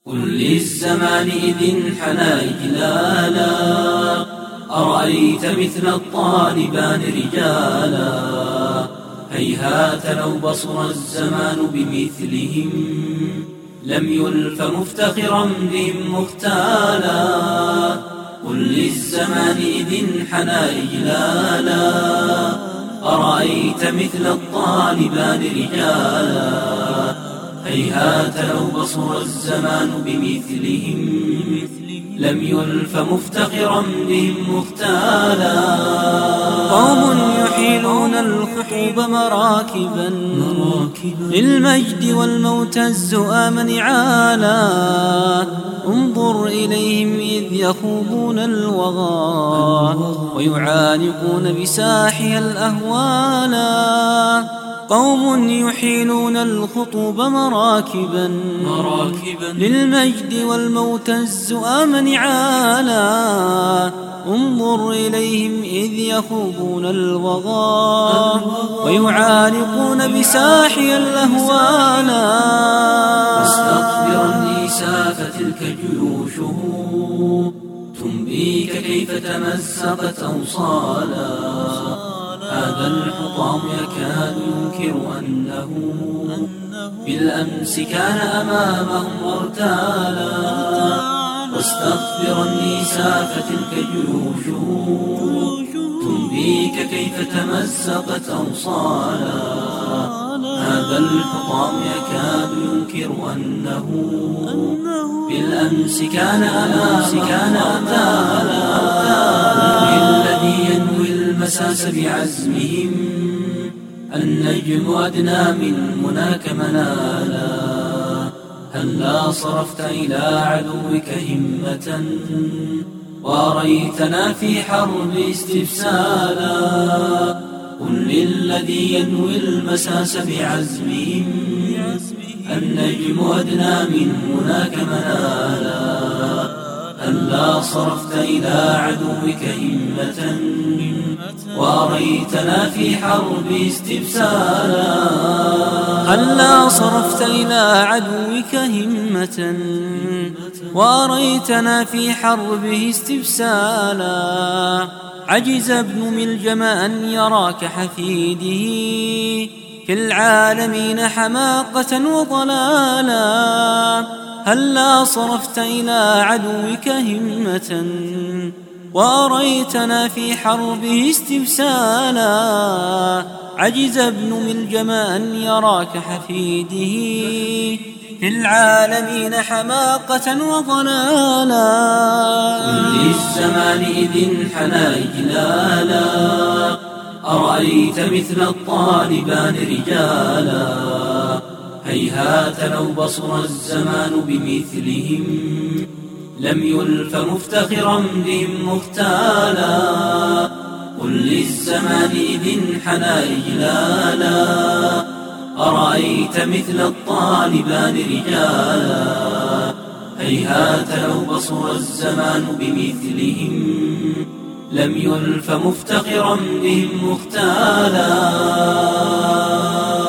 قل للزمان إذ انحنى إجلالا أرأيت مثل الطالبان رجالا هيهات لو بصر الزمان بمثلهم لم يلف مفتخرا بهم مختالا قل للزمان إذ انحنى إجلالا أرأيت مثل الطالبان رجالا هيهات لو بصر الزمان بمثلهم لم يلف مفتخرا بهم مختالا قوم يحيلون الخطوب مراكبا للمجد والموت الزؤام نعالا انظر إليهم إذ يخوضون الوغى ويعانقون بساحها الأهوالا قوم يحيلون الخطوب مراكبا للمجد والموت الزؤام نعالا انظر إليهم إذ يخوضون الوغى ويعانقون بساحها الأهوالا واستغفرني ساف تلك جيوشه تنبيك كيف تمزقت أوصالا هذا الحطام يكاد ينكر أنه بالأمس كان أمامهم مرتالا واستغفرني ساف تلك جيوشه تنبيك كيف تمزقت أوصالا هذا الحطام يكاد ينكر أنه بالأمس كان مرتالا الذي ينوي المساس بعزمهم النجم أدنى من مناك منالا هلا صرفت إلى عدوك همة وأريتنا في حرب استفسالا قل للذي ينوي المساس بعزمهم النجم أدنى من مناك منالا هلا صرفت إلى عدوك همة وأريتنا في حرب استفسالا هلا صرفت إلى عدوك همة وأريتنا في حربه استفسالا عجز ابن ملجم أن يرى كحفيده في العالمين حماقة وضلالا هلا صرفت إلى عدوك همة وأريتنا في حربه استفسالا عجز ابن ملجم أن يرى كحفيده في العالمين حماقة وضلالا قل للزمان إذ انحنى إجلالا أرأيت مثل الطالبان رجالا هيهات لو بصر الزمان بمثلهم لم يلف مفتخرا بهم مختالا قل للزمان إذ انحنى إجلالا أرأيت مثل الطالبان رجالا هيهات لو بصر الزمان بمثلهم لم يلف مفتخرا بهم مختالا